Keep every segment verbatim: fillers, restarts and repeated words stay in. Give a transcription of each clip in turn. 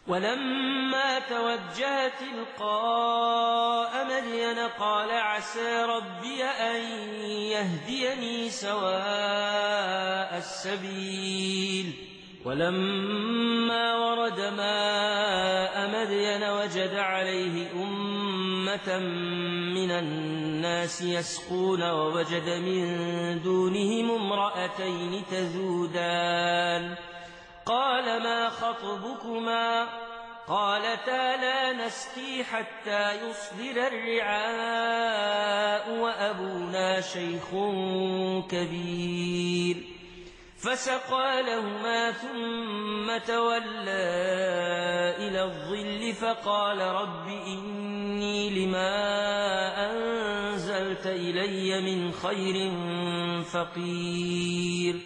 ولما توجه تلقاء مدين قال عسى ربي أن يهديني سواء السبيل ولما ورد ماء مدين وجد عليه أمة من الناس يسقون ووجد من دونهم امرأتين تذودان قال ما خطبكما قالتا لا نسقي حتى يصدر الرعاء وأبونا شيخ كبير فسقى لهما ثم تولى إلى الظل فقال رب إني لما أنزلت إلي من خير فقير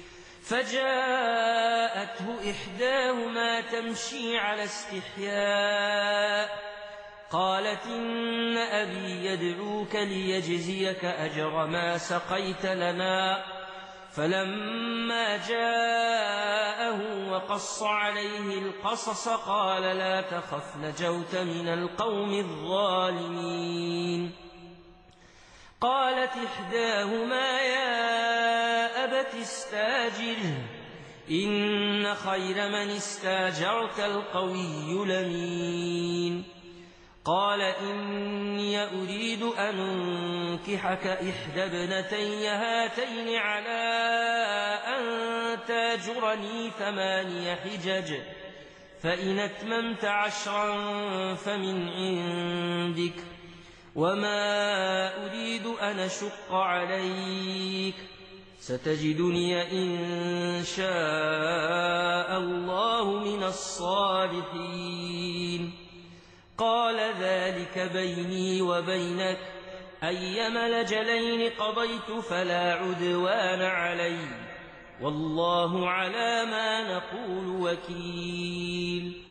فجاءته إحداهما تمشي على استحياء قالت إن أبي يدعوك ليجزيك أجر ما سقيت لنا فلما جاءه وقص عليه القصص قال لا تخف نجوت من القوم الظالمين قالت إحداهما يا أبت استاجره إن خير من استاجرت القوي الأمين قال إني أريد أن أنكحك إحدى ابنتي هاتين على أن تاجرني ثماني حجج فإن أتممت عشرا فمن عندك وما أريد أن أشق عليك ستجدني إن شاء الله من الصالحين قال ذلك بيني وبينك أيما الأجلين قضيت فلا عدوان علي والله على ما نقول وكيل